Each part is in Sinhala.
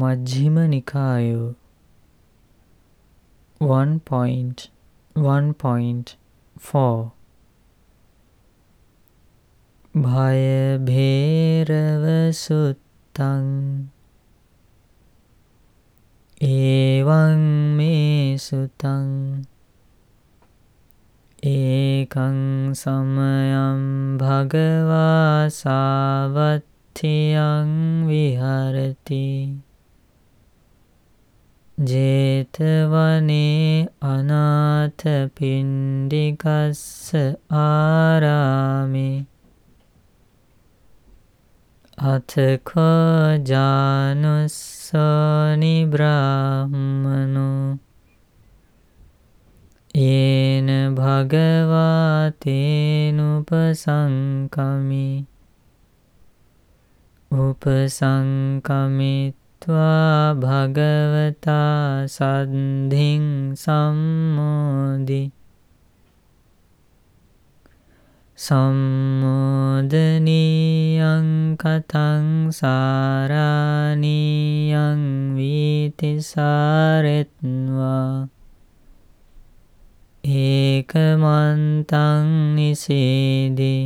Majjhima Nikaya 1.1.4 Bhaya Bhairava Suttam Evaṁ me suttam Ekaṁ samayam bhagavā savatthiyam viharati Jetavane anatha pindikassa ārāme Athako jānussoni brahmano Yena bhagavatenupasankami Upasankamitva bhagavata saddhiṃ sammodi Sammodaniyaṃ kataṃ sāraniyaṃ vītisaretva Ekamantaṃ nisedi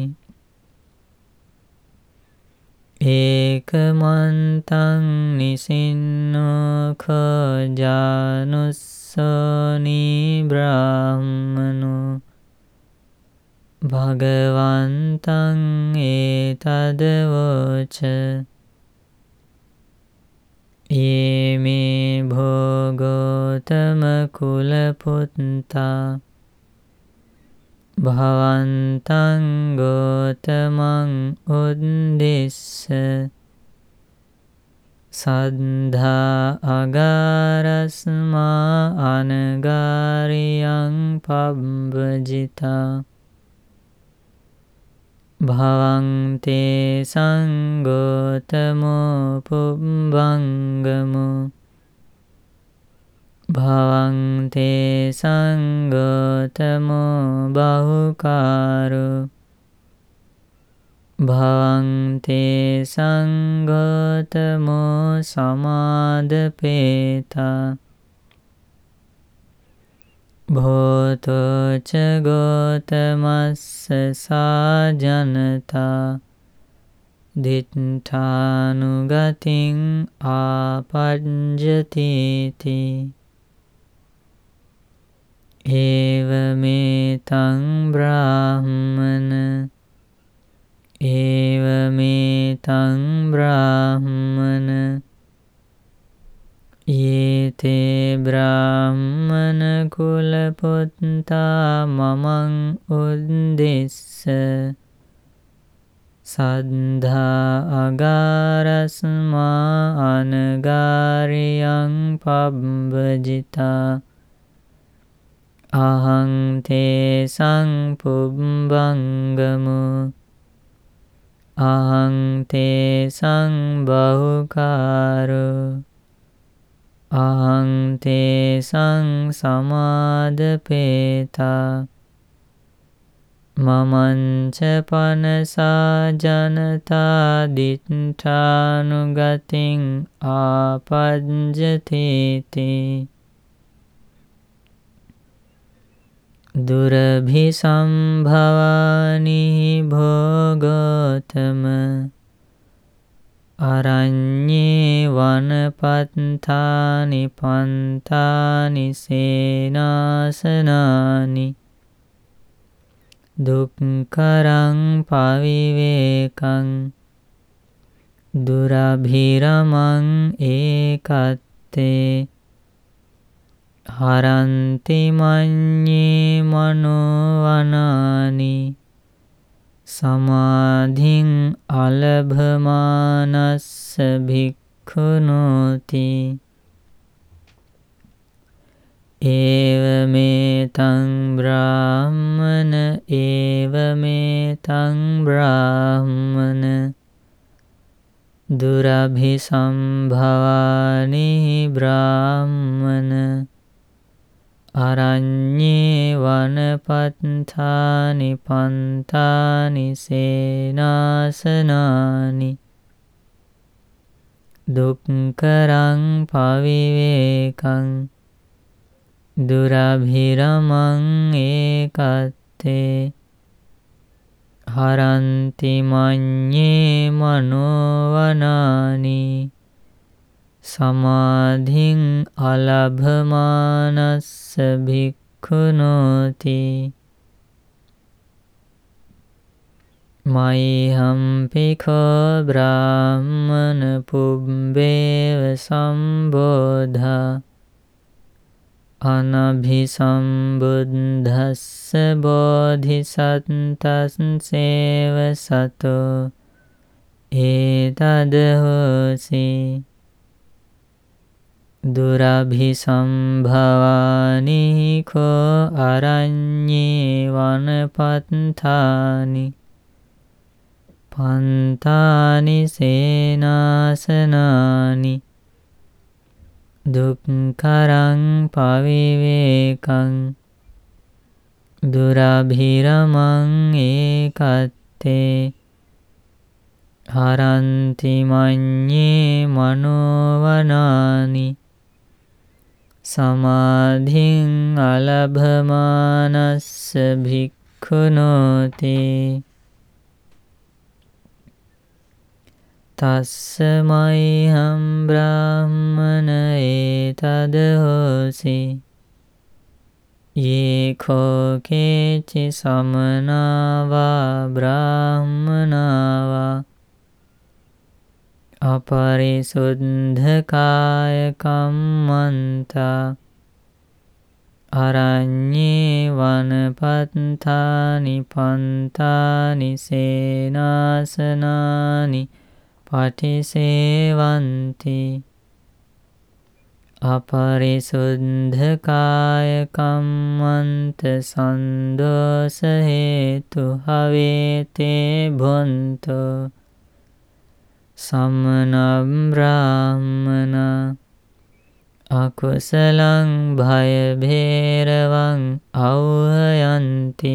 Ekamantaṃ nisinno khajanussoni brahmano Bhagavantaṃ etadavoca Yeme bhogotama kulaputta Bhavantaṃ gotamaṃ uddissa Saddhā agarasmā anagariyaṃ pabbajita Bhavante saṅgotamo pubbangamo Bhavante saṅgotamo bahukaro Bhavante saṅgotamo samadapeta Bhoto ca gotamassa sājanata Diṭṭhānugatiṃ āpajjatīti Evametaṃ brāhmana Evametaṃ brāhmana Ye te brahmana kulaputta mamaṃ uddissa Saddhā agarasmā anagariyaṃ pabbajita Ahaṃ te saṃ pubbangamo Ahaṃ te saṃ bahukaro Ahaṃ te saṃ samadapeta Mamaṃ ca panasā janatā diṭṭhānugatiṃ āpajjatīti Durabhisambhavani bhogotama Aranye vanapattani pantani senasanani Dukkaraṃ pavivekaṃ Durabhiramaṃ ekatte Haranti manye manovanani Samadhiṃ alabhamanassa bhikkhunoti Evametaṃ brāhmana Evametaṃ brāhmana Durabhisambhavani brāhmana Aranye vanapattani pantani senasanani දුක්කරං පවිවේකං දුරභිරමං ඒකත්තේ හරන්ති මඤ්ඤේ මනෝවනානි සමාධින් අලභමානස්ස භික්ඛුනෝති මයිහම්පිකෝ බ්‍රාහ්මන පුබ්බේව සම්බෝධා අනභිසම්බුද්ධස්ස බෝධිසත්තස්සේව සතෝ ඒතදහෝසි දුරභිසම්භවානි කෝ අරඤ්ඤේ වනපත්තානි පන්තානි සේනාසනානි දුක්ඛරං පවිවේකං දුරභිරමං ඒකත්තේ හරන්ති මඤ්ඤේ මනෝවනානි සමාධින් අලභමානස්ස භික්ඛුනෝති තස්සමයිහං බ්‍රාහ්මන ඒතදහෝසි යේඛෝ කේචි සමනාවා බ්‍රාහ්මනාවා අපරිසුද්ධකාය කම්මන්තා අරඤ්ඤේ වනපත්තානි පන්තානි සේනාසනානි පටිසේවන්ති අපරිසුද්ධකාය කම්මන්ත සන්දෝස හේතු හවේතේ භොන්තෝ සමන බ්‍රාහ්මන අකුසලං භය භේරවං අවහයන්ති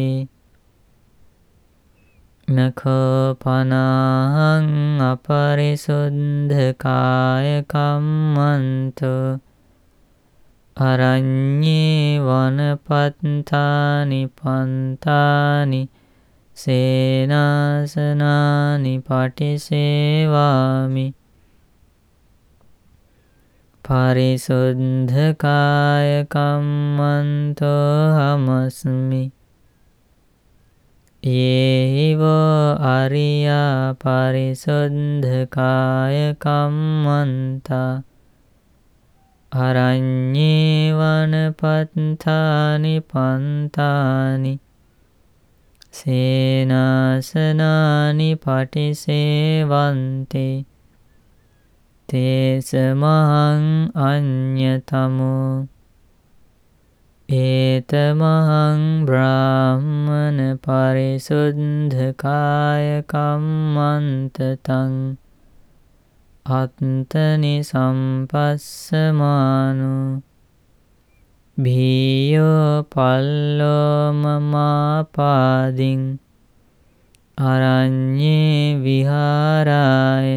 නඛෝ පනාහං අපරිසුද්ධකාය කම්මන්තෝ අරඤ්ඤේ වනපත්තානි පන්තානි සේනාසනානි පටිසේවාමි පරිසුද්ධකාය කම්මන්තෝ හමස්මි යේහිවෝ අරියා පරිසුද්ධකාය කම්මන්තා අරඤ්ඤේ වනපත්තානි පන්තානි සේනාසනානි පටිසේවන්ති තේසමහං අඤ්ඤතමෝ ඒතමහං බ්‍රාහ්මන පරිසුද්ධකාය කම්මන්තතං අත්තනි සම්පස්සමානෝ භීයෝ පල්ලෝමමාපාදින් අරඤ්ඤේ විහාරාය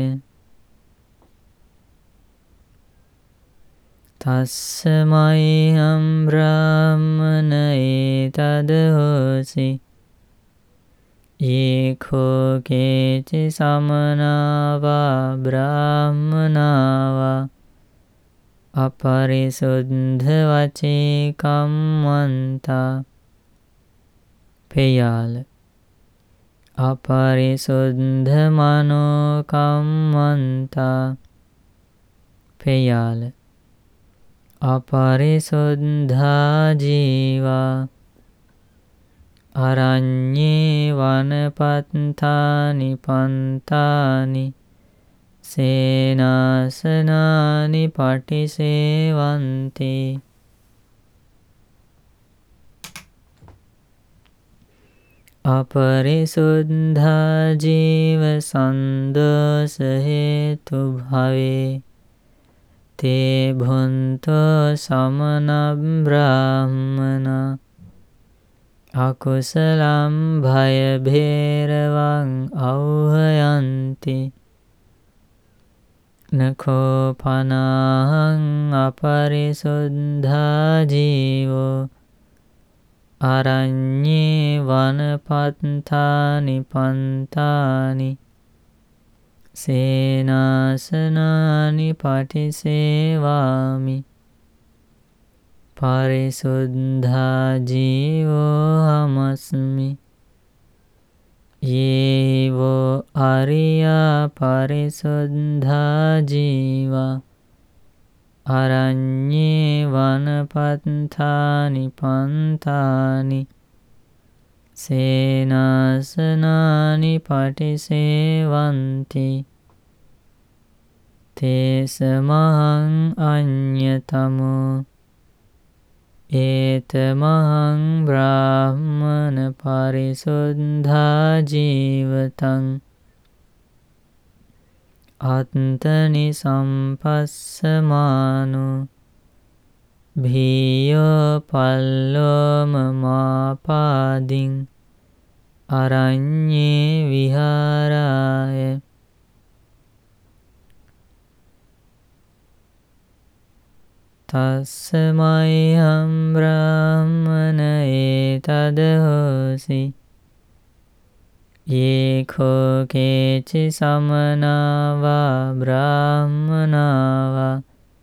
තස්සමයිහං බ්‍රාහ්මන ඒතදහෝසි යේඛෝ කේචි සමනාවා බ්‍රාහ්මනාවා අපරිසුද්ධ වචේ කම්මන්තා පෙයාල අපරිසුද්ධ මනෝ කම්මන්තා පෙයාල අපරිසුද්ධා ජීවා අරඤ්ඤේ වනපත්තානි පන්තානි සේනාසනානි පටිසේවන්ති අපරිසුද්ධා ජීව සන්දෝස හේතු භවේ තේ භොන්තෝ සමන බ්‍රාහ්මන අකුසලම් භය භේරවං අවහයන්ති නකෝ පනාහං අපරිසුද්ධා ජීවෝ අරඤ්ඤේ වනපත්තානි පන්තානි සේනාසනානි පටිසේවාමි පරිසුද්ධා ජීවෝ හමස්මි යේවෝ අරියා පරිසුද්ධා ජීවා අරඤ්ඤේ වනපත්තානි පන්තානි සේනාසනානි පටිසේවන්ති තේසමහං අඤ්ඤතමෝ ඒතමහං බ්‍රාහ්මන පරිසුද්ධා ජීවතං අත්තනි සම්පස්සමානෝ භීයෝ පල්ලෝම මාපාදින් අරඤ්ඤේ විහාරාය තස්සමයිහම් බ්‍රාහ්මන ඒතද හෝසි යේඛෝ කේචි සමනාවා බ්‍රාහ්මනාවා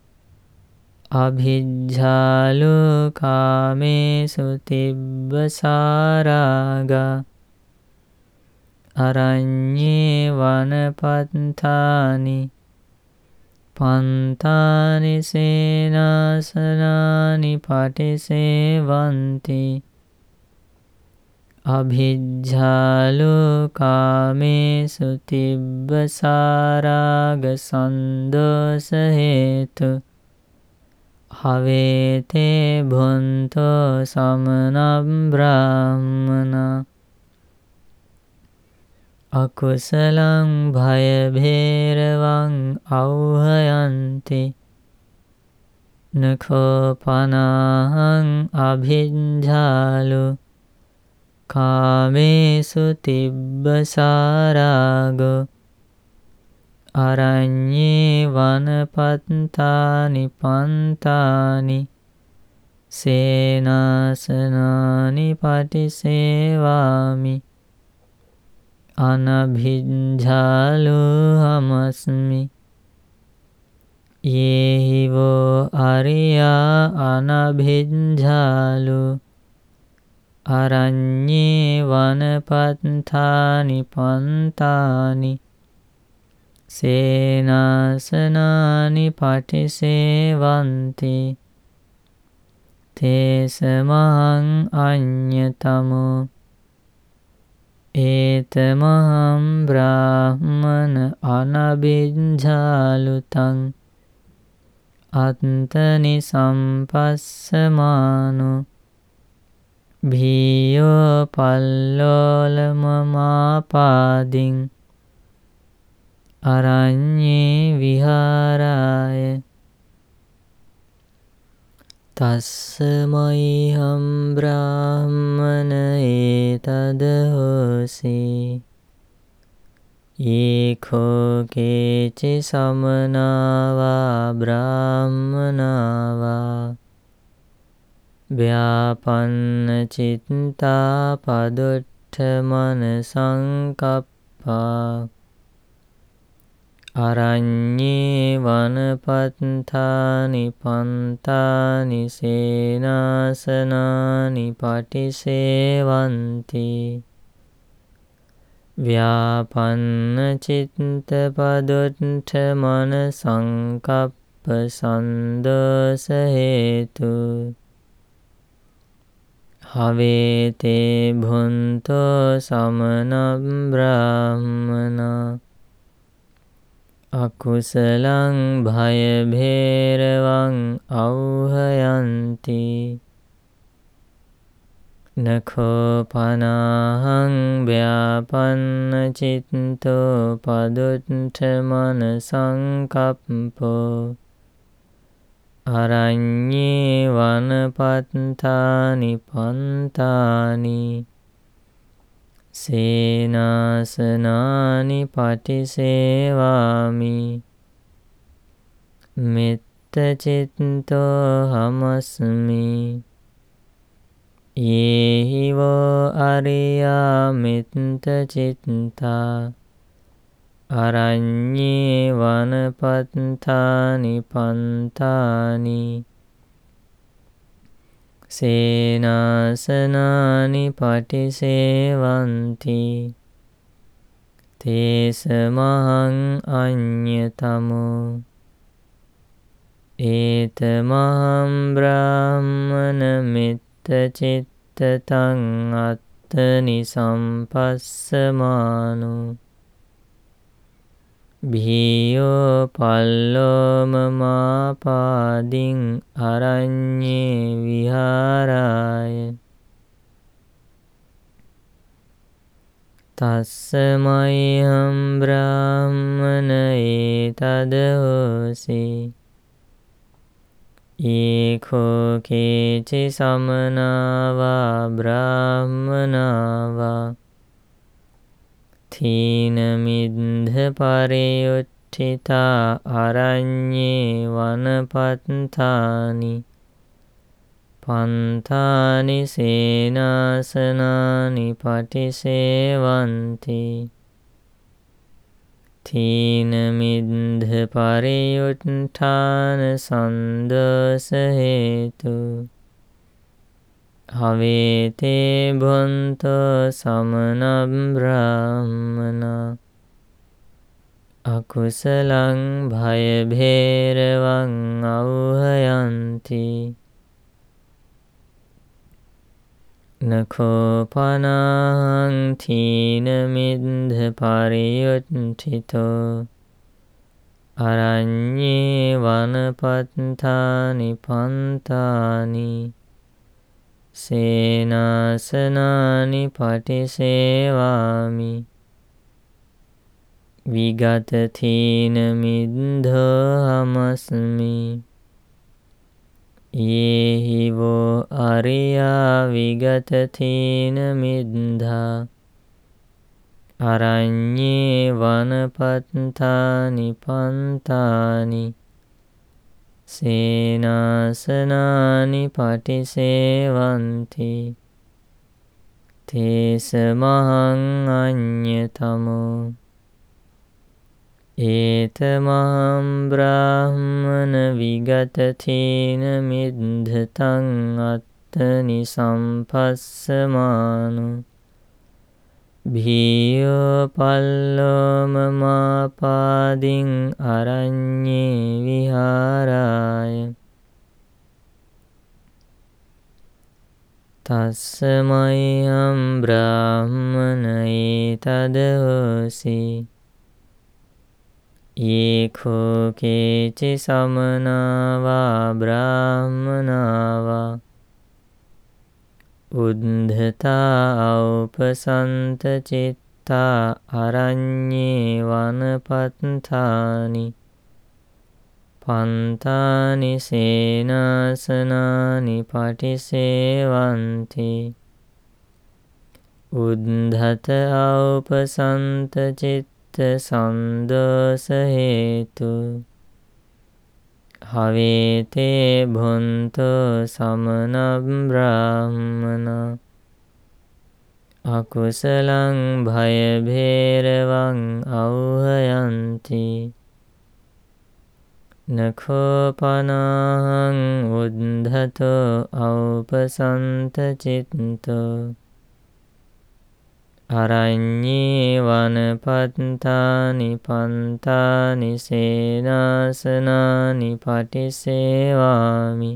අභිජ්ජාලෝ කාමේසු තිබ්බසාරාගා අරඤ්ඤේ වනපත්තානි පන්තානි සේනාසනානි පටිසේවන්ති අභිජ්ජාලෝ කාමේසු තිබ්බසාරාග සන්දෝස හේතු හවේතේ භුන්තෝ සමනබ්බ බ්‍රාහ්මනා අකුසලං භය භේරවං අවහයන්ති නඛෝ පනාහං අභිජ්ජාලෝ කාමේසු තිබ්බසාරාගෝ අරඤ්ඤේ වනපත්තානි පන්තානි සේනාසනානි පටිසේවාමි අනභිජ්ජාලෝ හමස්මි යේහිවෝ අරියා අනභිජ්ජාලෝ අරඤ්ඤේ වනපත්තානි පන්තානි සේනාසනානි පටිසේවන්ති තේසමහං අඤ්ඤතමෝ ඒතමහං බ්‍රාහ්මන අනභිජ්ජාලුතං අත්තනි සම්පස්සමානෝ භීයෝ පල්ලෝලමමාපාදින් අරඤ්ඤේ විහාරාය තස්සමයිහම් බ්‍රාහ්මන ඒතද හෝසි යේඛෝ කේචි සමනාවා බ්‍රාහ්මනාවා ව්‍යාපන්න චිත්තා පදොට්ඨමන සංකප්පා අරඤ්ඤේ වනපත්තානි පන්තානි සේනාසනානි පටිසේවන්ති ව්‍යාපන්න චිත්ත පදොට්ඨමන සංකප්ප සන්දෝස හේතු හවේතේ භුන්තෝ සමනබ්බ බ්‍රාහ්මනා අකුසලං භය භේරවං අවහයන්ති නඛෝ පනාහං ව්‍යාපන්න චිත්තෝ පදොට්ඨමන සංකප්පෝ අරඤ්ඤේ වනපත්තානි පන්තානි සේනාසනානි පටිසේවාමි මෙත්ත චිත්තෝ හමස්මි යේහිවෝ අරියා මෙත්ත චිත්තා අරඤ්ඤේ වනපත්තානි පන්තානි සේනාසනානි පටිසේවಂತಿ තේසමහං අඤ්ඤතමෝ ඒතමහං බ්‍රාහ්මන මෙත්ත චිත්තතං අත්තනි සම්පස්සමානෝ භීයෝ පල්ලෝමමාපාදින් අරඤ්ඤේ විහාරාය තස්සමයිහම් බ්‍රාහ්මන ඒතදෝසි ඒකෝ කේචි සමනාවා බ්‍රාහ්මනාවා තීන මිද්ධ පරියුට්ඨිතා අරඤ්ඤේ වනපත්තානි පන්තානි සේනාසනානි පටිසේවಂತಿ තීන මිද්ධ පරියුට්ඨාන සන්දෝස හේතු හවේතේ භොන්තෝ සමන බ්‍රාහ්මනා අකුසලං භය භේරවං අවහයන්ති නඛෝ පනහං තීන මිද්ධ පරියුට්ඨිතෝ අරඤ්ඤේ වනපත්තානි පන්තානි සේනාසනානි පටිසේවාමි විගත තීන මිද්ධෝ හමස්මි යේහිවෝ අරියා විගත තීන මිද්ධා අරඤ්ඤේ වනපත්තානි පන්තානි සේනාසනානි පටිසේවಂತಿ තේසමහං අඤ්ඤතමෝ ඒතමහං බ්‍රාහ්මන විගත තීන මිද්ධතං අත්තනි සම්පස්සමානෝ භීයෝ පල්ලෝමමාපාදින් අරඤ්ඤේ විහාරාය තස්සමයිහම් බ්‍රාහ්මන ඒතදෝසි ඒකෝ කේචි සමනාවා බ්‍රාහ්මනාවා උද්ධතා උපසන්ත චිත්තා අරඤ්ඤේ වනපත්තානි පන්තානි සේනාසනානි පටිසේවಂತಿ උද්ධත උපසන්ත චිත්ත සන්දෝස හේතු හවේතේ භොන්තෝ සමන බ්‍රාහ්මනා අකුසලං භය භේරවං අවහයන්ති නඛෝ පනහං උද්ධතෝ උපසන්ත චිත්තෝ අරඤ්ඤේ වනපත්තානි පන්තානි සේනාසනානි පටිසේවාමි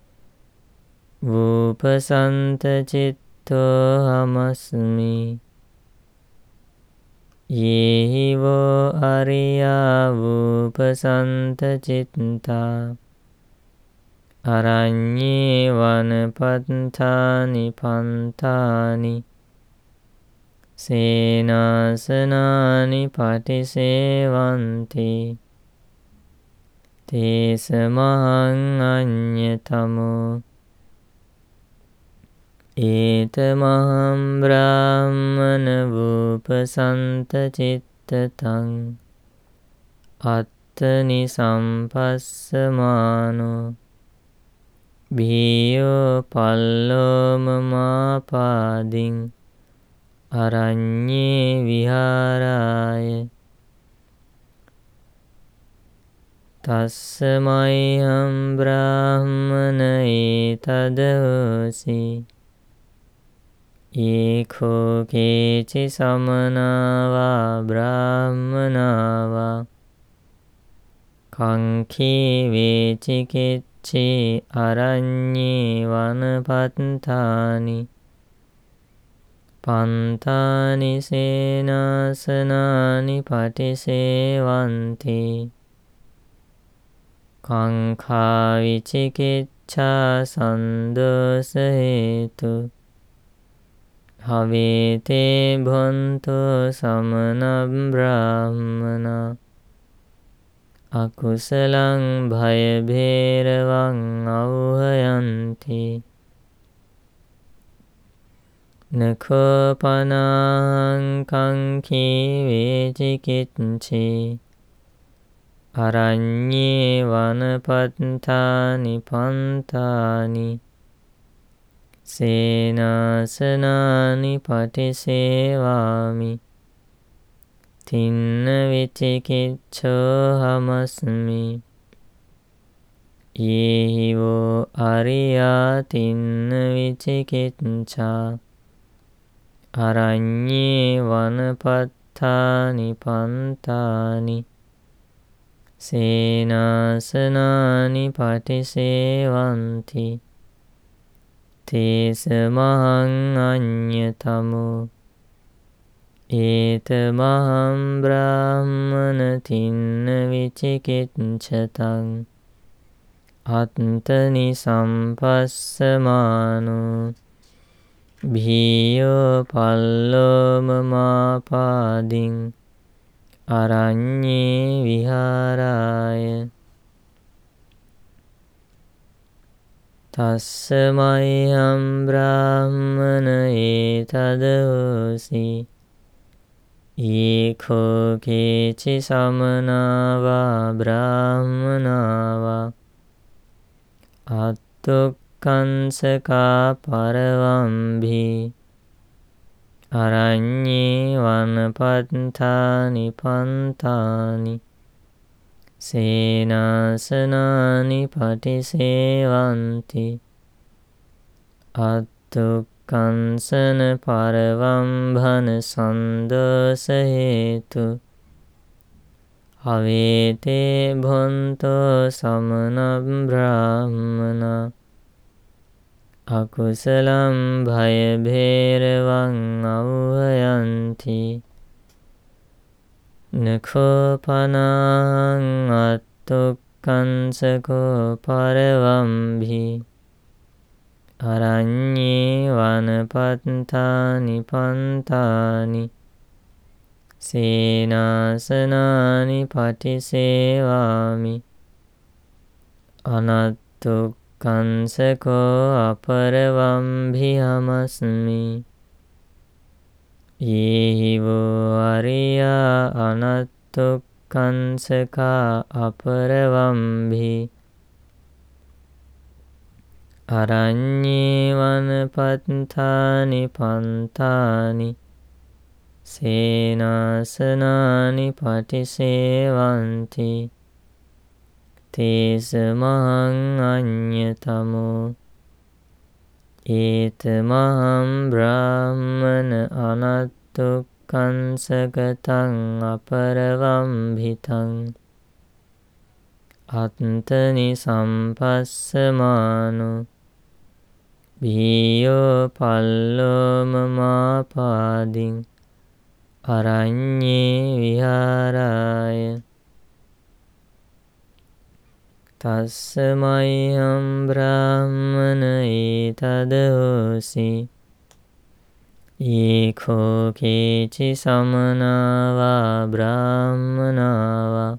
වූපසන්ත චිත්තෝ හමස්මි යේහිවෝ අරියා වූපසන්ත චිත්තා අරඤ්ඤේ වනපත්තානි පන්තානි සේනාසනානි පටිසේවಂತಿ තේසමහං අඤ්ඤතමෝ ඒතමහං බ්‍රාහ්මන වූපසන්ත චිත්තතං අත්ථනි අත්තනි සම්පස්සමානෝ භීයෝ පල්ලෝමමාපාදින් අරඤ්ඤේ විහාරාය තස්සමයිහං බ්‍රාහ්මන ඒතදෝසි ඒකෝ කේචි සමනාවා බ්‍රාහ්මනාවා කංඛී වේචිකිච්ඡේ අරඤ්ඤේ වනපත්තානි පන්තානි සේනාසනානි පටිසේවන්ති කංඛා විචිකිච්ඡා සන්දෝස හේතු හවේතේ භොන්තෝ සමන බ්‍රාහ්මනා අකුසලං භය භේරවං අවහයන්ති නඛපනාං කංඛී වේචිකිච්ඡේ අරඤ්ඤේ වනපත්තානි පන්තානි සේනාසනානි පටිසේවාමි තින්න විචිකිච්ඡෝ හමස්මි යේහිවෝ අරියා තින්න විචිකිච්ඡා අරඤ්ඤේ වනපත්තානි පන්තානි සේනාසනානි පටිසේවන්ති තේසමහං අඤ්ඤතමෝ ඒතමහං බ්‍රාහ්මන තින්න විචිකිච්ඡතං අත්තනි සම්පස්සමානෝ භීයෝ පල්ලෝමමාපාදින් අරඤ්ඤේ විහාරාය තස්සමයිහං බ්‍රාහ්මන ඒතදෝසි ඒකෝ කේචි සමනාවා බ්‍රාහ්මනාවා අත්තුක්ඛංසකා පරවම්භි අරඤ්ඤේ වනපත්තානි පන්තානි සේනාසනානි පටිසේවන්ති අත්තුක්ඛංසන පරවම්භන සන්දෝස හේතු හවේතේ භොන්තෝ සමන බ්‍රාහ්මනා අකුසලං භය භේරවං අවහයන්ති නඛපනාං අත්තුක්ඛංසකෝ පරවම්භි අරඤ්ඤේ වනපත්තානි පන්තානි සේනාසනානි පටිසේවාමි අනත්තුක්ඛංසකෝ අපරවම්භි හමස්මි යේහිවෝ අරියා අනත්තුක්ඛංසකා අපරවම්භි අරඤ්ඤේ වනපත්තානි පන්තානි සේනාසනානි පටිසේවන්ති තේසමහං අඤ්ඤතමෝ ඒතමහං බ්‍රාහ්මන අනත්තුක්ඛංසකතං අපරවම්භිතං අත්තනි සම්පස්සමානෝ භීයෝ පල්ලෝමමාපාදින් අරඤ්ඤේ විහාරාය තස්සමයිහං බ්‍රාහ්මන ඒතදෝසි ඒකෝ කේචි සමනාවා බ්‍රාහ්මනාවා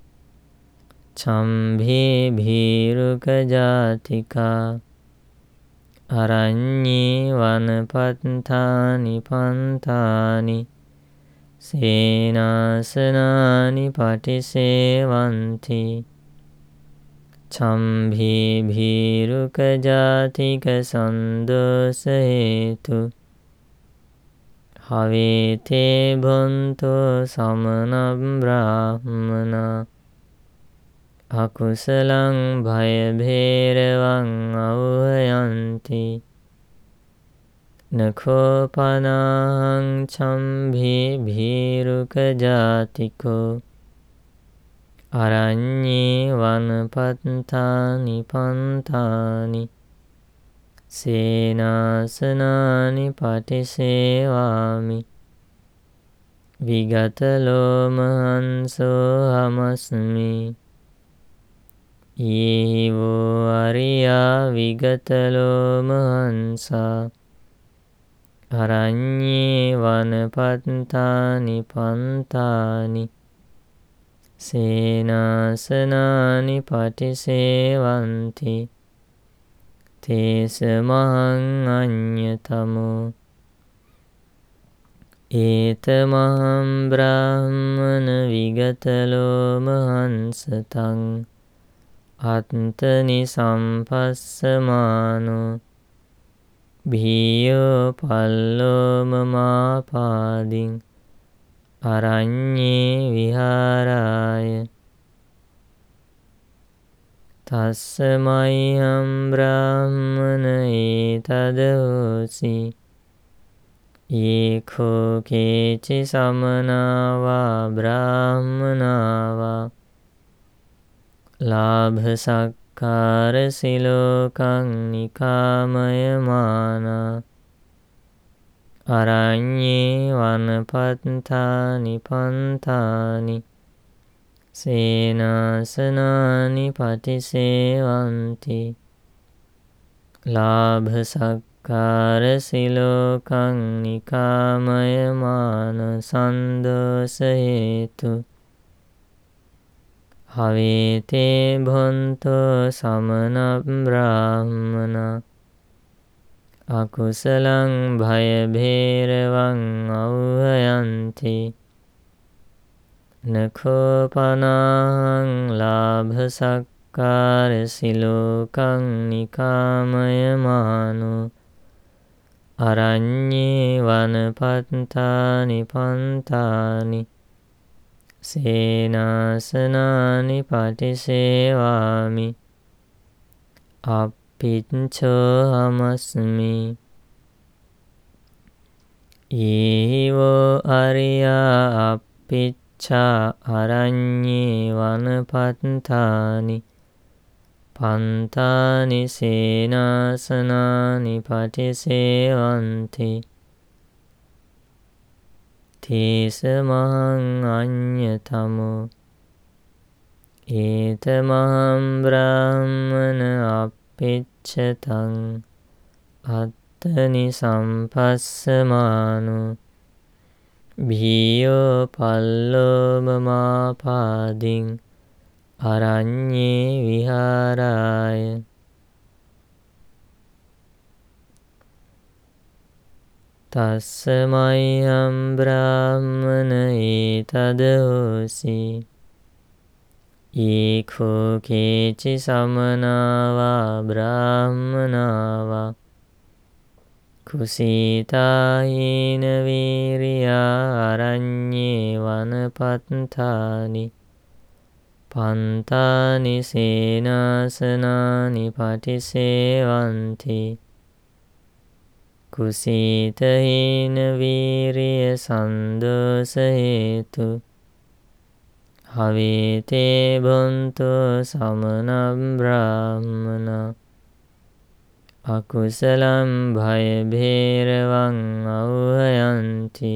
චම්භේ භීරුක ජාතිකා අරඤ්ඤේ වනපත්තානි පන්තානි සේනාසනානි පටිසේවಂತಿ චම්භී භීරුක ජාතික සන්දෝස හේතු හවේතේ භොන්තෝ සමන බ්‍රාහ්මනා අකුසලං භය භේරවං අවයන්ති නඛෝපනාං චම්භී භීරුක ජාතිකෝ අරඤ්ඤේ වනපත්තානි පන්තානි සේනාසනානි පටිසේවාමි විගත ලෝමහංසෝ හමස්මි ඊවෝ අරියා විගත ලෝමහංසා අරඤ්ඤේ වනපත්තානි පන්තානි සේනාසනානි පටිසේවಂತಿ තේස මහං අඤ්ඤතමෝ ඒතමහං බ්‍රාහ්මන විගත ලෝමහංසතං අත්තනි සම්පස්සමානෝ භීයෝ පල්ලෝමමාපාදින් අරඤ්ඤේ විහාරාය තස්සමයිහං බ්‍රාහ්මන ඒතදෝසි ඒකෝ කේචි සමනාවා බ්‍රාහ්මනාවා ලාභ සක්කාර සිලෝකං නිකාමයමානා අරඤ්ඤේ වනපත්තානි පන්තානි සේනාසනානි පටිසේවಂತಿ ලාභ සක්කාර සිලෝකං නිකාමයමාන සන්දෝස හේතු හවේතේ භොන්තෝ සමන බ්‍රාහ්මනා අකුසලං භය භේරවං අවයන්ති නඛෝපනාං ලාභ සක්කාර සිලෝකං නිකාමයමානෝ අරඤ්ඤේ වනපත්තානි පන්තානි සේනාසනානි පටිසේවාමි අප්පිච්ඡෝ හමස්මි ඊවෝ අරියා අප්පිච්ඡා අරඤ්ඤේ වනපත්තානි පන්තානි සේනාසනානි පටිසේවಂತಿ තේස මහං අඤ්ඤතමෝ ඒතමහං බ්‍රාහ්මන අප්පිච්ඡතං අත්තනි සම්පස්සමානෝ භීයෝ පල්ලෝමමාපාදින් අරඤ්ඤේ විහාරාය තස්සමයිහං බ්‍රාහ්මන ඒතදෝසි ඒකෝ කේචි සමනාවා බ්‍රාහ්මනාවා කුසීතාහීන වීරියා අරඤ්ඤේ වනපත්තානි පන්තානි සේනාසනානි පටිසේවಂತಿ කුසීතහීන වීරිය සන්දෝස හේතු හවේතේ භොන්තෝ සමන බ්‍රාහ්මනා අකුසලං භය භේරවං අවයන්ති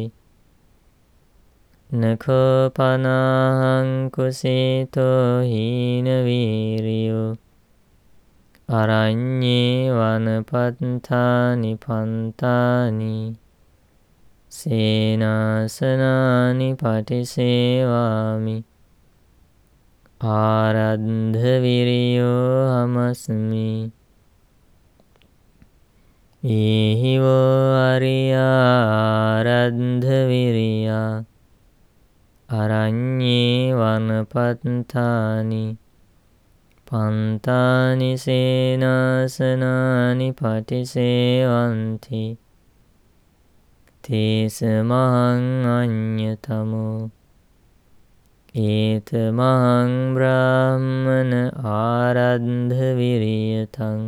නඛෝපනාං කුසීතෝ හීන වීරියෝ අරඤ්ඤේ වනපත්තානි පන්තානි සේනාසනානි පටිසේවාමි ආරද්ධ විරියෝ හමස්මි ඊහිවෝ අරියා ආරද්ධ විරියා අරඤ්ඤේ වනපත්තානි පන්තානි සේනාසනානි පටිසේවಂತಿ තේස මහං අඤ්ඤතමෝ ඒත මහං බ්‍රාහ්මන ආරද්ධ විරියතං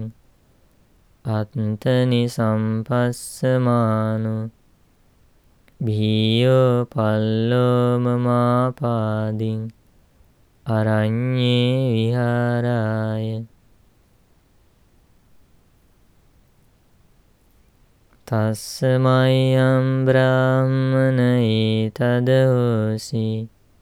අත්තනි සම්පස්සමානෝ භීයෝ පල්ලෝ මමාපාදින් අරඤ්ඤේ විහාරාය තස්සමයං බ්‍රාහ්මන ඒතදෝසි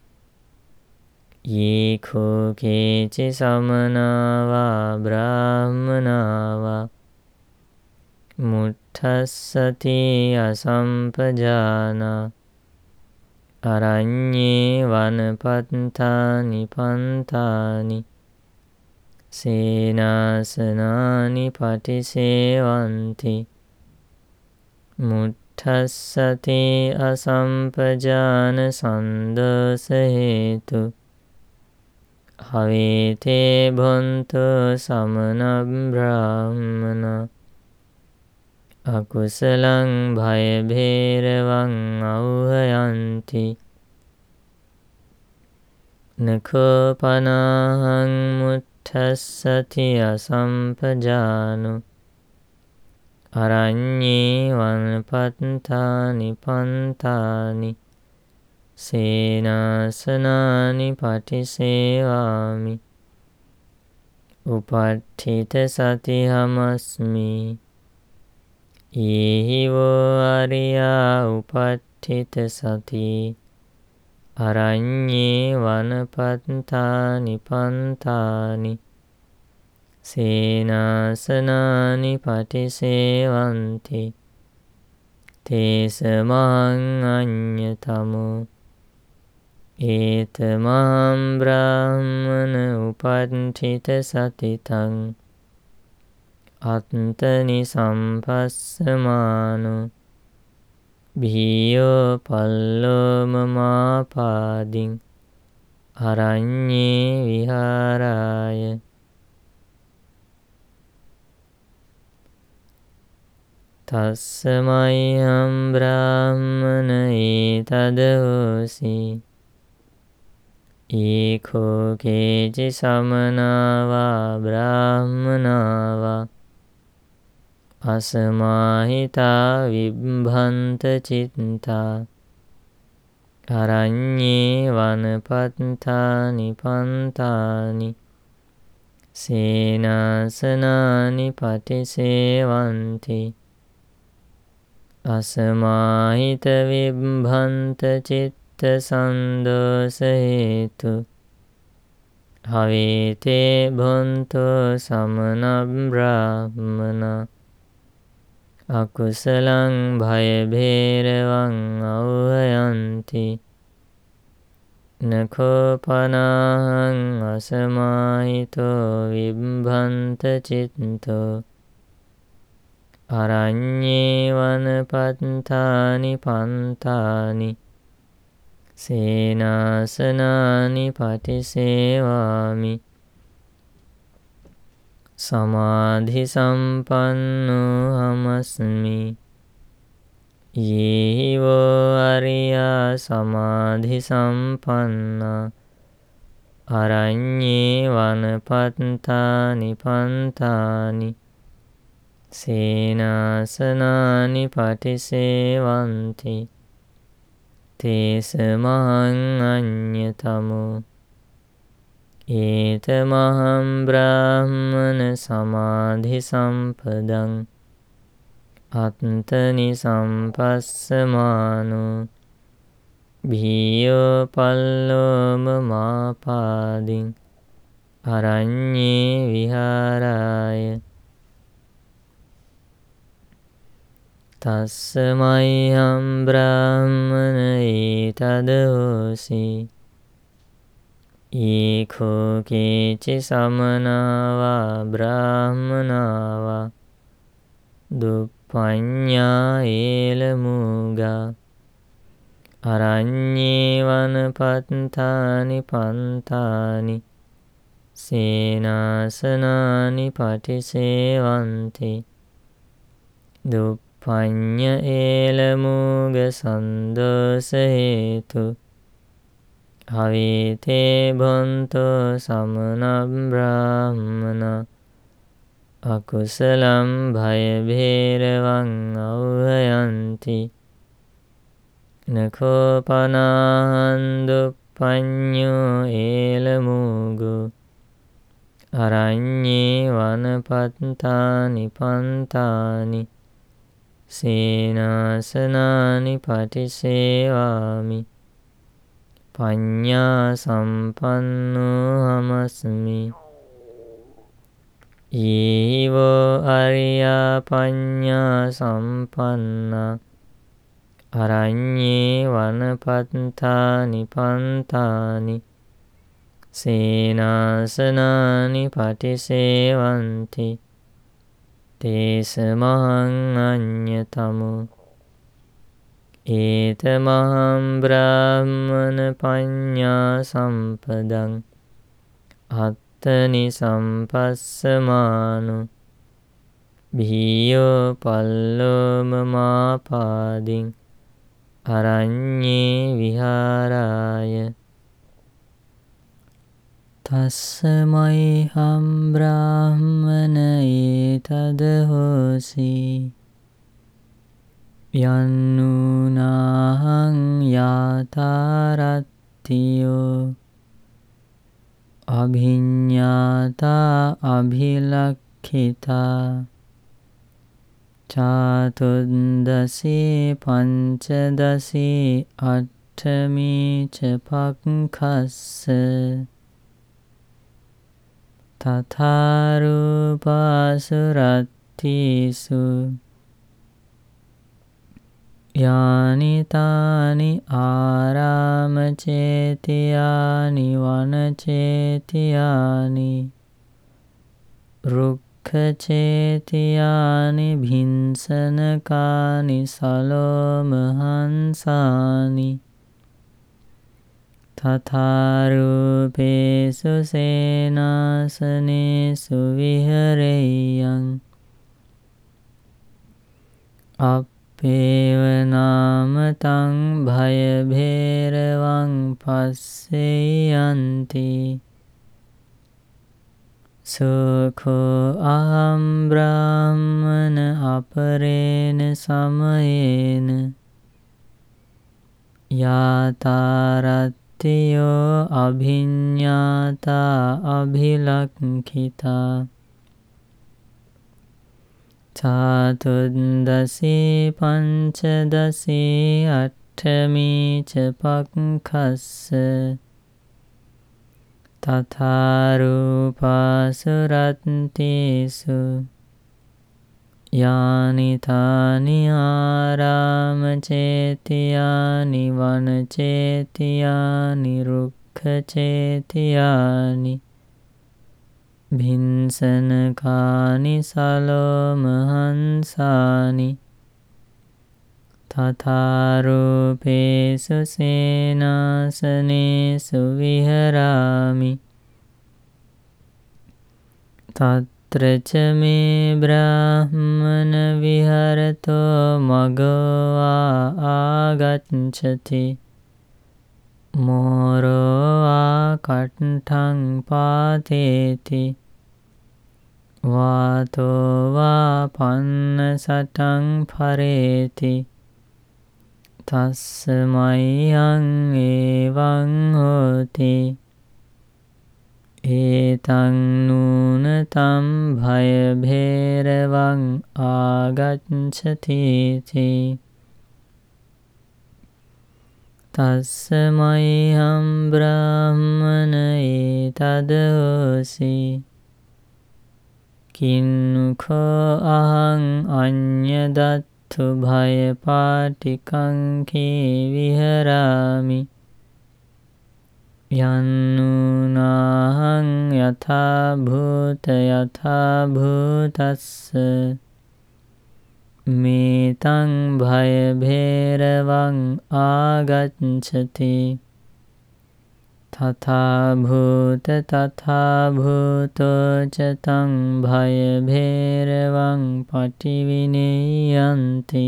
යේඛෝ කේචි සමනාවා බ්‍රාහ්මනාවා මුට්ඨස්සති අසම්පජානා අරඤ්ඤේ වනපත්තානි පන්තානි සේනාසනානි පටිසේවಂತಿ මුට්ඨස්සති අසම්පජාන සන්දෝස හේතු හවේතේ භොන්තෝ සමන බ්‍රාහ්මන අකුසලං භය භේරවං අවහයන්ති නඛෝ පනාහං මුට්ඨස්සති අසම්පජානෝ අරඤ්ඤේ වනපත්තානි පන්තානි සේනාසනානි පටිසේවාමි උපට්ඨිත සතිහමස්මි ඊහිවෝ අරියා උපට්ඨිත සති අරඤ්ඤේ වනපත්තානි පන්තානි සේනාසනානි පටිසේවಂತಿ තේස මහං අඤ්ඤතමෝ ඒත මහං බ්‍රාහ්මන උපට්ඨිත සතිතං අත්තනි සම්පස්සමානෝ භීයෝ පල්ලෝ මමාපාදින් අරඤ්ඤේ විහාරාය තස්සමයං බ්‍රාහ්මන ඒතදෝසි ඒඛෝ කේචි සමනාවා බ්‍රාහ්මනාවා අසමාහිතා විභ්භන්ත චිත්තා අරඤ්ඤේ වනපත්තානි පන්තානි සේනාසනානි පටිසේවಂತಿ අසමාහිත විභ්භන්ත චිත්ත සන්දෝස හේතු හවේතේ භොන්තෝ සමන බ්‍රාහ්මන අකුසලං භය භේරවං අවහයන්ති නඛෝ පනාහං අසමාහිතෝ විභ්භන්ත චිත්තෝ අරඤ්ඤේ වනපත්තානි පන්තානි සේනාසනානි පටිසේවාමි සමාධි සම්පන්නෝ හමස්මි යේහිවෝ අරියා සමාධි සම්පන්නා අරඤ්ඤේ වනපත්තානි පන්තානි සේනාසනානි පටිසේවಂತಿ තේස මහං අඤ්ඤතමෝ ඒත මහං බ්‍රාහ්මන සමාධි සම්පදං අත්තනි සම්පස්සමානෝ භීයෝ පල්ලෝ මමාපාදින් අරඤ්ඤේ විහාරාය තස්සමයං බ්‍රාහ්මන ඒතදෝසි ඒඛෝ කේචි සමනාවා බ්‍රාහ්මනාවා දුප්පඤ්ඤා ඒලමුගා අරඤ්ඤේ වනපත්තානි පන්තානි සේනාසනානි පටිසේවන්ති දුප්පඤ්ඤ ඒලමූග සන්දෝස හේතු හවීතේ භොන්තෝ සමන බ්‍රාහ්මන අකුසලම් භය භේරවං අවහයන්ති නකෝපනාහං දුප්පඤ්ඤෝ ඒලමූගු අරඤ්ඤේ වනපත්තානි පන්තානි සේනාසනානි පටිසේවාමි පඤ්ඤා සම්පන්නෝ හමස්මි ඊවෝ අරියා පඤ්ඤා සම්පන්නා අරඤ්ඤේ වනපත්තානි පන්තානි සේනාසනානි පටිසේවන්ති තේසමහං අඤ්ඤතමෝ ඒතමහං බ්‍රාහ්මන පඤ්ඤා සම්පදං අත්තනි සම්පස්සමානු භීයෝ පල්ලෝම මාපාදින් අරඤ්ඤේ විහාරාය තස්සමයිහම් බ්‍රාහ්මන ඒතද හෝසි යන්නූනාහං යාතාරත්තියෝ අභිඤ්ඤාතා අභිලක්ඛිතා චාතුද්දසේ පංචදසේ අට්ඨමීච පක්ඛස්ස තථාරූපාසුරත්තිසු යානිතානි ආරාමචේතියානි වනචේතියානි රුක්ඛචේතියානි භින්සනකානි සලෝමහංසානි තථාරූපේසු සේනාසනේසු විහෙරෙය්‍යං අපේව නාමතං භය භේරවං පස්සෙයන්ති සුඛෝ අහං බ්‍රාහ්මන අපරේන සමයේන යාතාරත්තියෝ අභිඤ්ඤාතා අභිලක්ඛිතා චාතුද්දසේ පංචදසේ අට්ඨමීච පක්ඛස්ස තථාරූපාසුරත්තේසු යානිතානි ආරාමචේතියානි වනචේතියානි රුක්ඛචේතියානි භින්සනකානි සලෝමහංසානි තථාරූපේසු සේනාසනේසු විහරාමි තත්‍රච මේ බ්‍රාහ්මන විහරතෝ මගවා ආගච්ඡති මෝරෝ ආකට්ඨං පාතේති වාතෝ වා පන්නසටං පරේති තස්සමයිහං ඒවං හෝති ඒතං නූනතම් භය භේරවං ආගච්ඡතිති තස්සමයිහං බ්‍රාහ්මන ඒතද හෝසි කින්නුඛෝ අහං අඤ්ඤදත්ථු භය පාටිකංකේ විහරාමි යන්නූනාහං යථා භූතස්ස මේතං භය භේරවං ආගච්ඡති තථා භූතෝ ච තං භය භේරවං පටිවිනේයන්ති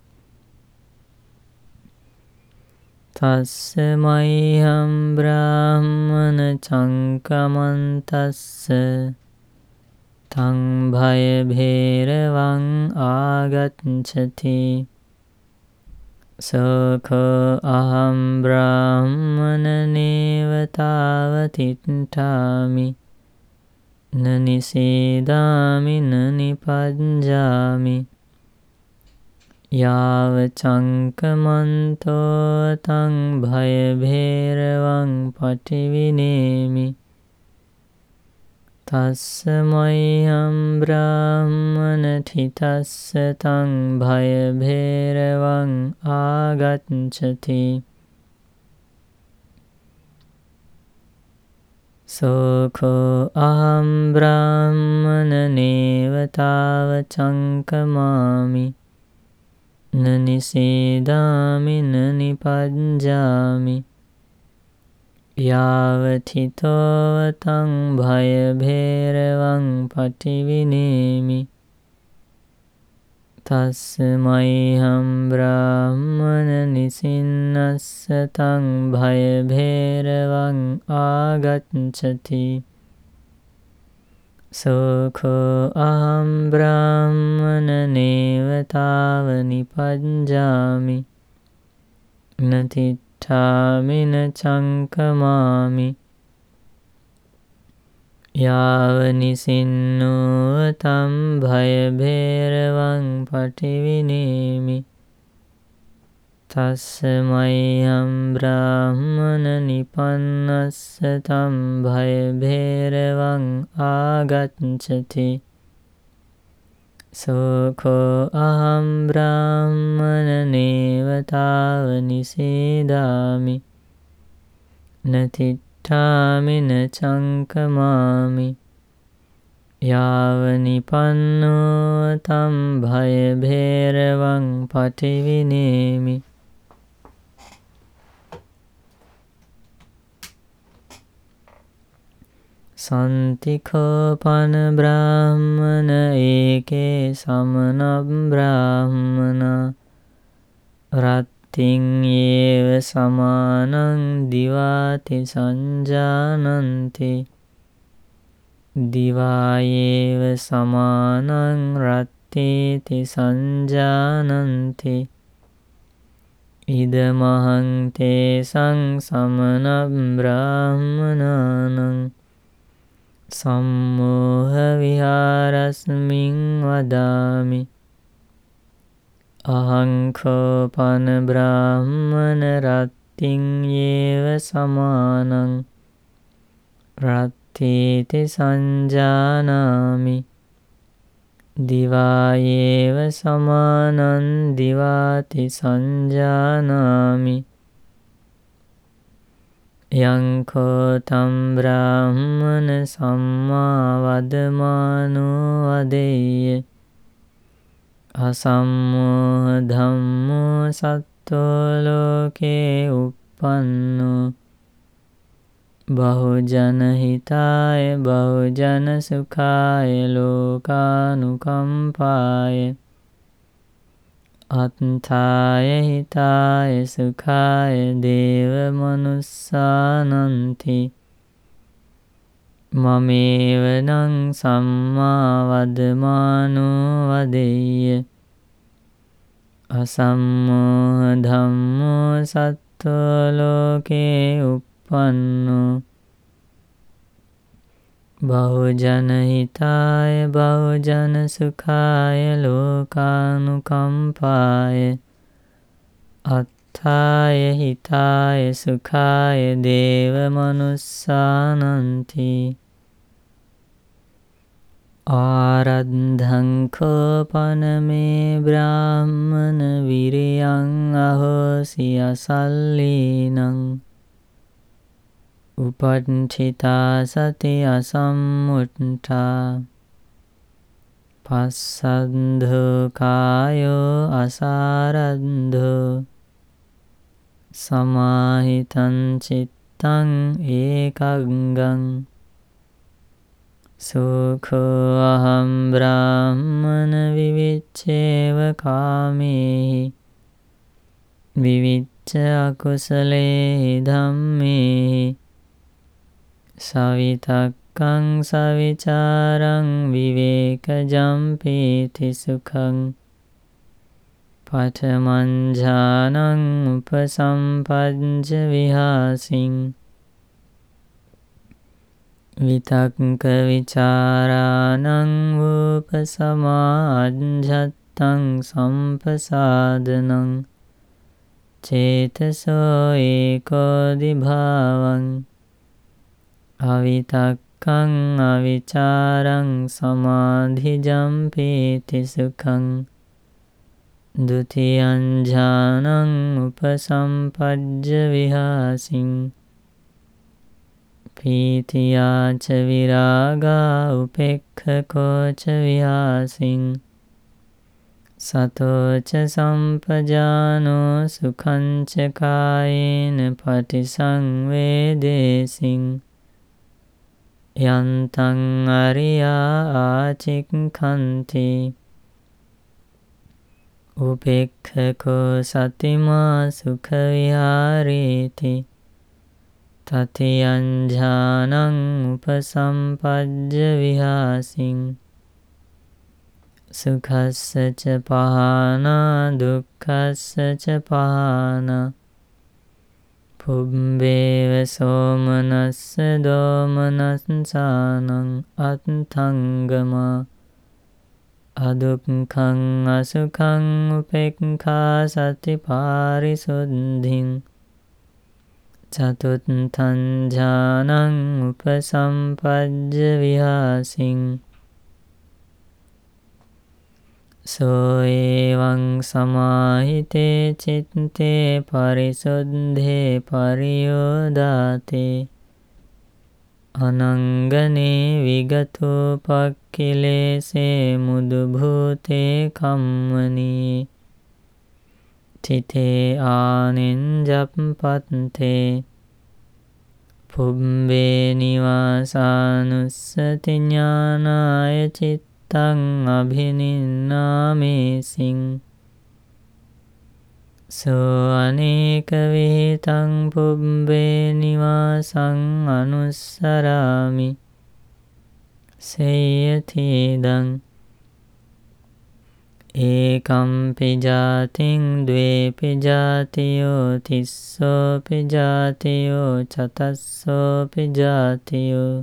තස්සමයිහං බ්‍රාහ්මන චංකමන්තස්ස තං භය භේරවං ආගච්ඡති සෝඛෝ අහං බ්‍රාහ්මන නේවතාවතිට්ඨාමි නනිසීදාමි නනිපඤ්ජාමි යාව චංකමන්තෝ තං භය භේරවං පටිවිනේමි තස්සමයිහං බ්‍රාහ්මන ඨිතස්ස තං භය භේරවං ආගච්ඡති සෝඛෝ අහං බ්‍රාහ්මන නේවතාව චංකමාමි නනිසීදාමි නනිපඤ්ජාමි යාව ඨිතෝ තං භය භේරවං පටිවිනේමි තස්සමයිහං බ්‍රාහ්මන නිසින්නස්ස තං භය භේරවං ආගච්ඡති සෝඛෝ අහං බ්‍රාහ්මන නේවතාව නිපඤ්ජාමි නතිට්ඨාමි න චංකමාමි යාව නිසින්නෝ තං භය භේරවං පටිවිනේමි තස්සමයිහං බ්‍රාහ්මන නිපන්නස්ස තං භය භේරවං ආගච්ඡති සෝඛෝ අහං බ්‍රාහ්මන නේවතාව නිසීදාමි නතිට්ඨාමි න චංකමාමි යාව නිපන්නෝ තං භය භේරවං පටිවිනේමි සන්තිඛෝපන බ්‍රාහ්මන ඒකේ සමන බ්‍රාහ්මන රත්තිං යේව සමානං දිවාති සංජානන්ති දිවායේව සමානං රත්තේති සංජානන්ති ඉදමහං තේසං සමන බ්‍රාහ්මනානං සම්මෝහ විහාරස්මින් වදාමි අහංඛෝපන බ්‍රාහ්මන රත්තිං යේව සමානං රත්තේති සංජානාමි දිවායේව සමානං දිවාති සංජානාමි යංඛෝ තම් බ්‍රාහ්මන සම්මා වදමානෝ වදෙය්‍ය අසම්මෝහ ධම්මෝ සත්තෝ ලෝකේ uppannෝ බහුජන හිතාය බහුජන සුඛාය ලෝකානුකම්පාය අත්ථාය හිතාය සුඛාය දේව මනුස්සානන්ති මමේව නං සම්මා වදමානෝ වදෙය්‍ය අසම්මෝහ ධම්මෝ සත්තෝ ලෝකේ uppannෝ බහුජන හිතාය බහුජන සුඛාය ලෝකානුකම්පාය අත්ථාය හිතාය සුඛාය දේව මනුස්සානන්ති ආරද්ධං කෝපන මේ බ්‍රාහ්මන විරියං අහෝසි අසල්ලීනං උපට්ඨිතා සති අසම්මුට්ඨා පස්සද්ධෝ කායෝ අසාරද්ධෝ සමාහිතං චිත්තං ඒකග්ගං සුඛෝ අහං බ්‍රාහ්මන විවිච්ඡේව කාමේහි විවිච්ඡ අකුසලේ ධම්මේහි සවිතක්කං සවිචාරං විවේකජම් පීති සුඛං පඨමං ඥානං උපසම්පජ්ජ විහාසින් විතක්ක විචාරාණං උපසමාජ්ජත්තං සම්පසාදනං චේතසෝ ඒකෝදි භාවං අවිතක්කං අවිචාරං සමාධිජම් පීති සුඛං ဒုတိယං ඥානං උපසම්පජ්ජ විහාසින් පීතියා ච විරාගා උපෙක්ඛකෝ ච විහාසින් සතෝ ච සම්පජානෝ සුඛං ච කායේන පටිසංවේදේසින් යන්තං අරියා ආචික්ඛන්ති උපෙක්ඛකෝ සතිමා සුඛ විහාරේති තතියං ඥානං උපසම්පජ්ජ විහාසින් සුඛස්ස ච පහනා දුක්ඛස්ස ච පහනා පුබ්බේව සෝමනස්ස දෝමනස්සානං අත්ථංගමා අදුක්ඛං අසුඛං උපේක්ඛා සති පාරිසුද්ධින් චතුත්ථං ඥානං උපසම්පජ්ජ විහාසින් සෝ එවං සමාහිතේ චිත්තේ පරිසුද්ධේ පරියෝදාතේ අනංගනේ විගතෝ පක්ඛිලේසේ මුදු භූතේ කම්මනී තිතේ ආනෙන්ජප්පත්තේ පුබ්බේ නිවාසානුස්සති ඥානාය චිත්තං අභිනින්නාමේසින් සෝ අනේක විහිතං පුබ්බේ නිවාසං අනුස්සරාමි සේයතිදං ඒකම්පි ජාතින් ද්වේපි ජාතියෝ තිස්සෝපි ජාතියෝ චතස්සෝපි ජාතියෝ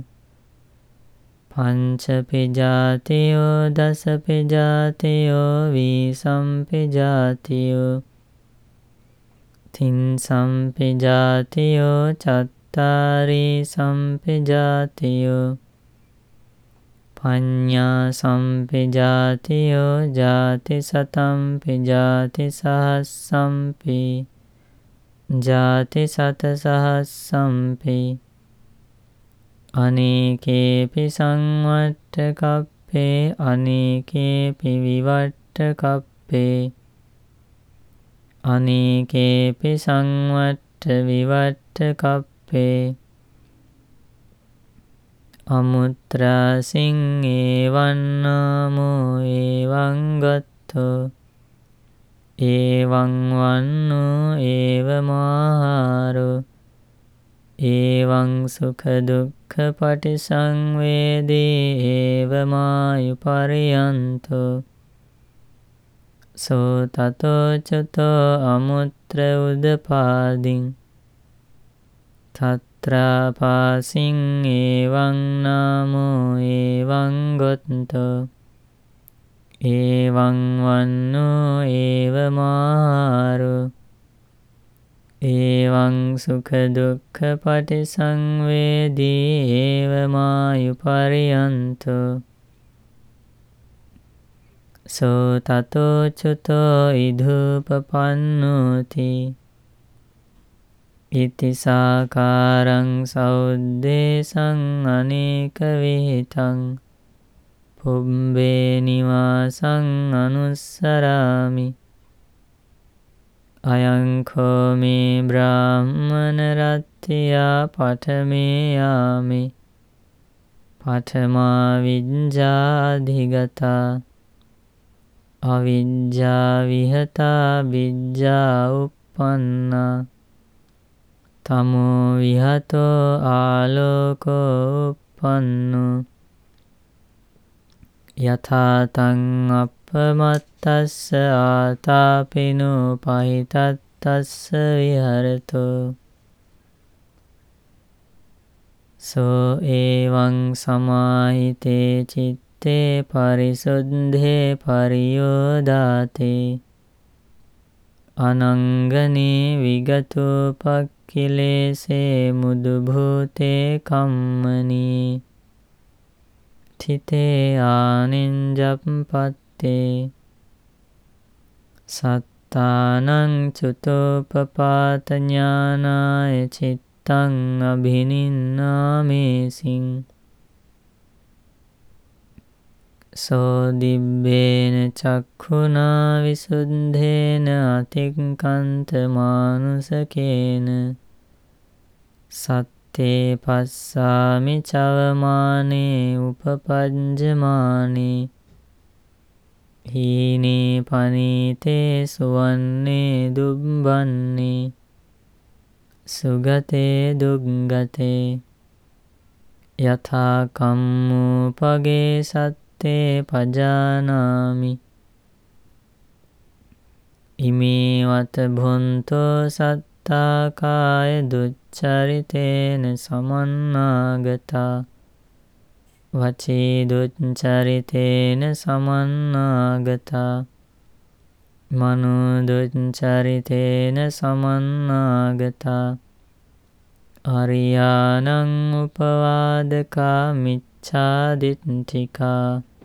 පංචපි ජාතියෝ දසපි ජාතියෝ වීසම්පි ජාතියෝ තින්සම්පි ජාතියෝ චත්තාරි සම්පි ජාතියෝ පඤ්ඤා සම්පි ජාතියෝ ජාති සතම්පි ජාති සහස්සම්පි ජාති සත සහස්සම්පි අනේකේපි සංවට්ඨකප්පේ අනේකේපි විවට්ඨකප්පේ අනේකේපි සංවට්ඨ විවට්ඨකප්පේ අමුත්‍රාසින් එවං නාමෝ එවං ගත්තෝ එවං වන්නෝ එවමාහාරෝ එවං සුඛ දුක්ඛ පටිසංවේදී එවමායුපරියන්තෝ සෝ තතෝ චුතෝ අමුත්‍ර උදපාදින් තත්‍රාපාසින් එවං නාමෝ එවං ගොත්තෝ එවං වන්නෝ එවමාහාරෝ එවං සුඛ දුක්ඛ පටිසංවේදී එවමායුපරියන්තෝ සෝ තතෝ චුතෝ ඉධුපපන්නෝති ඉතිසාකාරං සෞද්දේශං අනේක විහිතං පුබ්බේ නිවාසං අනුස්සරාමි අයං කෝ මේ බ්‍රාහ්මන රත්ත්‍යා පඨමේ යාමේ පඨමා විඤ්ඤා අධිගතා අවිඤ්ඤා විහතා විඤ්ඤා uppannā තමෝ විහතෝ ආලෝකෝ uppannෝ යථා තං අප්පමත්තස්ස ආතාපිනෝ පහිතත්තස්ස විහරතෝ සෝ එවං සමාහිතේ චිත්තේ පරිසුද්ධේ පරියෝදාතේ අනංගනේ විගතෝපක්ඛිලේසේ මුදු භූතේ කම්මනී තිතේ ආනින්ජප්පත්තේ සත්තානං චුතෝපපාත ඥානාය චිත්තං අභිනින්නාමේසින් සෝ දිබ්බේන චක්ඛුනා විසුද්ධේන අතික්ඛන්ත මානුසකේන සත්තේ පස්සාමි චවමානේ උපපජ්ජමානේ හීනේ පනීතේ සුවන්නේ දුබ්බන්නේ සුගතේ දුග්ගතේ යථා කම්මෝපගේ සත්තේ පජානාමි ඉමේ වත භොන්තෝ සත්තා කාය දුච්චරිතේන සමන්නාගතා වචී දුච්චරිතේන සමන්නාගතා මනෝ දුච්චරිතේන සමන්නාගතා අරියානං උපවාදකා මිච්ඡාදිට්ඨිකා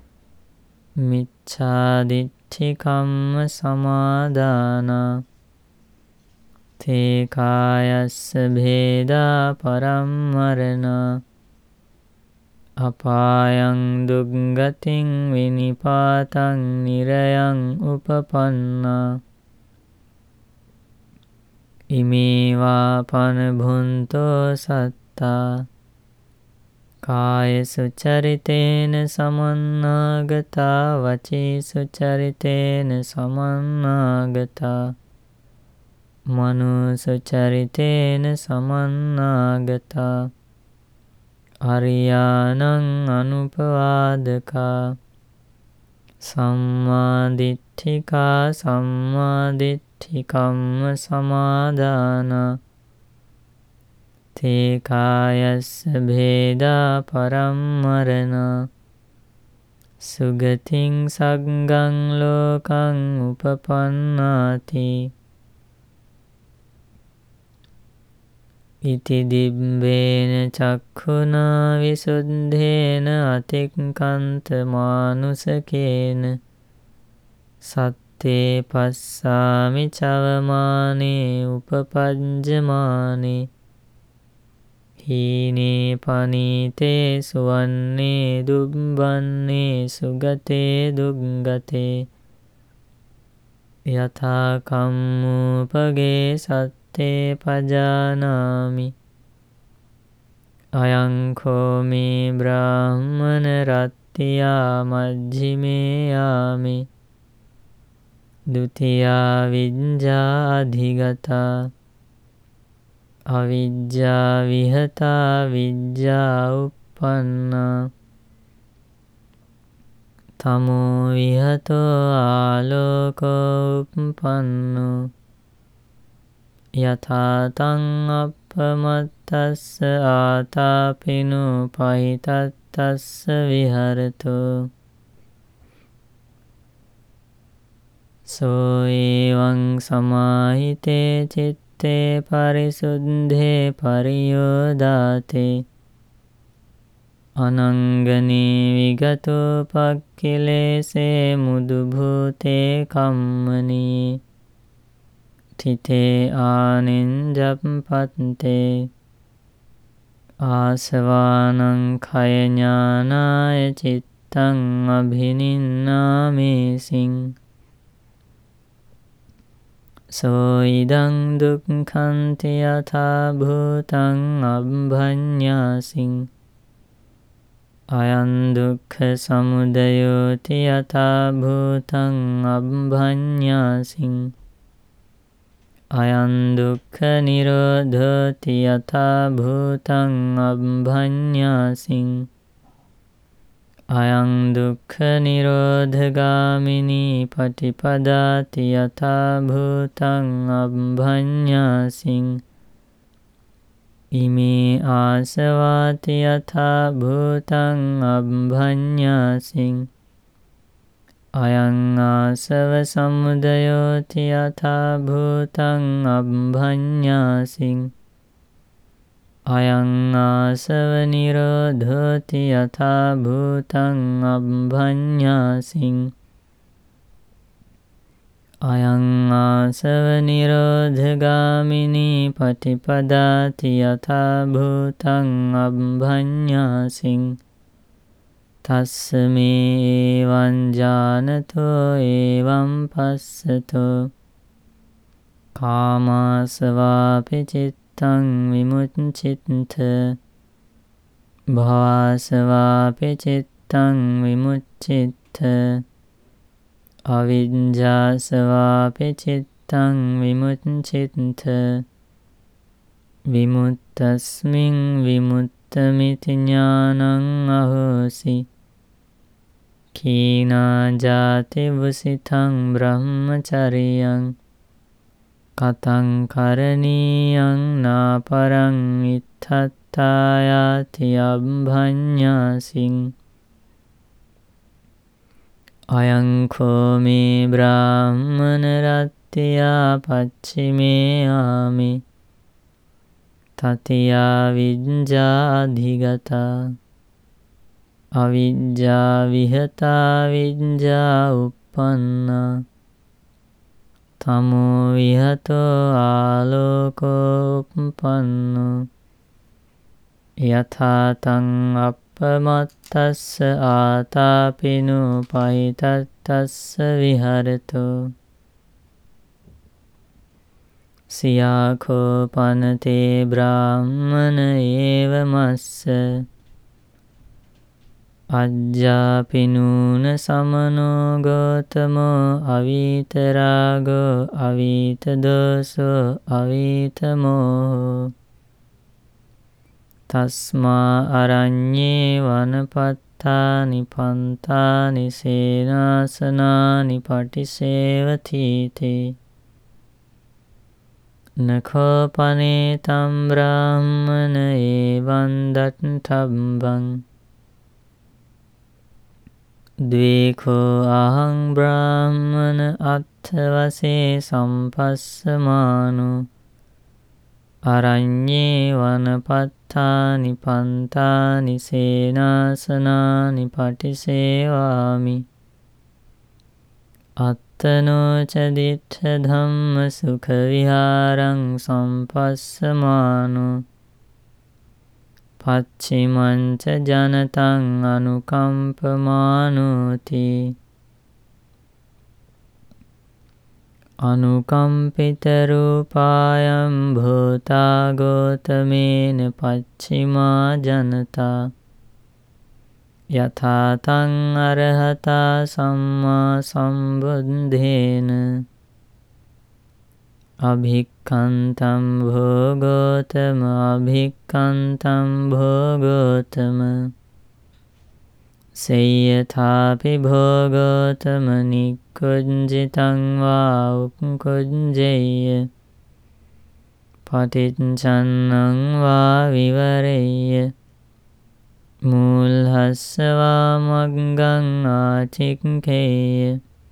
මිච්ඡාදිට්ඨිකම්ම සමාදානා තේ කායස්ස භේදා පරම්මරණා අපායං දුග්ගතින් විනිපාතං නිරයං උපපන්නා ඉමේවා පන භුන්තෝ සත්තා කාය සුචරිතේන සමන්නාගතා වචී සුචරිතේන සමන්නාගතා මනෝ සුචරිතේන සමන්නාගතා අරියානං අනුපවාදකා සම්මාදිට්ඨිකා සම්මාදිට්ඨිකම්ම සමාදානා තේ කායස්ස භේදා පරම්මරණා සුගතින් සග්ගං ලෝකං උපපන්නාති ඉති දිබ්බේන චක්ඛුනා විසුද්ධේන අතික්ඛන්ත මානුසකේන සත්තේ පස්සාමි චවමානේ උපපජ්ජමානේ හීනේ පනීතේ සුවන්නේ දුබ්බන්නේ සුගතේ දුග්ගතේ යථා කම්මෝපගේ සත්තේ පජානාමි අයං කෝ මේ බ්‍රාහ්මන රත්ත්‍යා මජ්ජිමේ යාමේ ဒုတိယ විඤ්ඤා අධිගතා අවිජ්ජා විහතා විජ්ජා uppannā තමෝ විහතෝ ආලෝකෝ uppannෝ යථා තං අප්පමත්තස්ස ආතාපිනෝ පහිතත්තස්ස විහරතෝ සෝ එවං සමාහිතේ චිත්තේ පරිසුද්ධේ පරියෝදාතේ අනංගනේ විගතෝපක්ඛිලේසේ මුදු භූතේ කම්මනී තිතේ ආනින්ජප්පත්තේ ආසවානං khය ඥානාය චිත්තං භූතං අභිනින්නාමේසින් සෝ ඉදං දුක්ඛන්ති යථා භූතං අබ්බඤ්ඤාසින් අයං දුක්ඛ සමුදයෝති යථා භූතං අබ්බඤ්ඤාසින් අයං දුක්ඛ නිරෝධෝති යථා භූතං අබ්බඤ්ඤාසින් අයං දුක්ඛ නිරෝධගාමිනී පටිපදාති යථා භූතං අබ්බඤ්ඤාසින් ඉමේ ආසවාති යථා භූතං අබ්බඤ්ඤාසින් අයං ආසව සමුදයෝති යථා භූතං අබ්බඤ්ඤාසින් අයං ආසව නිරෝධෝති යථා භූතං අබ්බඤ්ඤාසින් අයං ආසව නිරෝධගාමිනී පටිපදාති යථා භූතං අබ්බඤ්ඤාසින් තස්ස මේ එවං ඥානතෝ එවං පස්සතෝ කාමාසවාපි චිත්තං විමුච්ඡිත්ත භවසවාපි චිත්තං විමුච්ඡිත්ත අවිජ්ජාසවාපි චිත්තං විමුච්ඡිත්ත විමුත්තස්මින් විමුත්තමිති ඥානං අහෝසි කීනා ජාති වසිතං බ්‍රහ්මචරියං කතං කරණීයං නාපරං ඉත්තත්තායාති අබ්බඤ්ඤාසින් අයං කෝ මේ බ්‍රාහ්මන රත්ත්‍යා පච්චිමේ ආමි තතියා විඤ්ඤා අධිගතා අවිජ්ජා විහතා විඤ්ඤා uppannā තමෝ විහතෝ ආලෝකෝ uppannෝ යථා තං අප්පමත්තස්ස ආතාපිනෝ පහිතත්තස්ස විහරතෝ සියාඛෝ පනතේ බ්‍රාහ්මන ඒවමස්ස අජ්ජාපිනූන සමනෝ ගෝතමෝ අවීතරාගෝ අවීතදෝසෝ අවීතමෝහෝ තස්මා අරඤ්ඤේ වනපත්තානි පන්තානි සේනාසනානි පටිසේවතීතේ නඛෝ පනේතම් බ්‍රාහ්මන ඒවං දත්තබ්බං ද්වේඛෝ අහං බ්‍රාහ්මන අත්ථවසේ සම්පස්සමානෝ අරඤ්ඤේ වනපත්තානි පන්තානි සේනාසනානි පටිසේවාමි අත්තනෝ ච දිට්ඨ ධම්ම සුඛ විහාරං සම්පස්සමානෝ පච්චිමං ච ජනතං අනුකම්පමානෝති අනුකම්පිත රූපායං භූතා ගෝතමේන පච්චිමා ජනතා යථා තං අරහතා සම්මා සම්බුද්ධේන අභික්ඛන්තං භෝගෝතම අභික්ඛන්තං භෝගෝතම සේයථාපි භෝගෝතම නික්ඛුඤ්ජිතං වා උක්ඛුඤ්ජේය පටිච්චන්නං වා විවරේය මූල්හස්සවා මග්ගං ආචික්ඛේය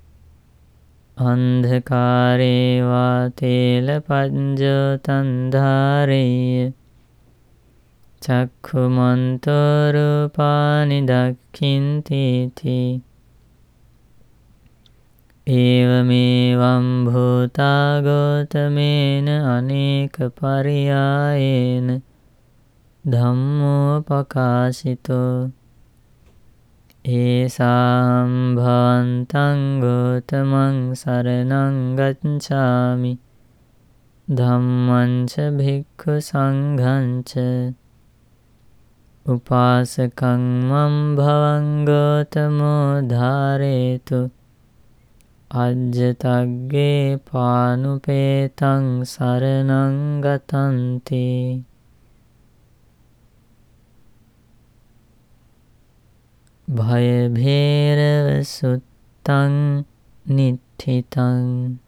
අන්ධකාරේ වා තේලපඤ්ඤෝ තන්ධාරේය චක්ඛුමන්තෝ රූපානි දක්ඛින්තේති ඒවමේවං භූතා ගෝතමේන අනේක පරියායේන ධම්මෝ පකාශිතෝ ඒසාම් භවන්තං ගෝතමං සරණං ගච්ඡාමි ධම්මං ච භික්ඛු සංඝං ච උපාසකං මම් භවං ගෝතමෝ ධාරේතු අජ්ජතග්ගේ පානුපේතං සරණං ගතන්ති. භය භේරව සුත්තං නිට්ඨිතං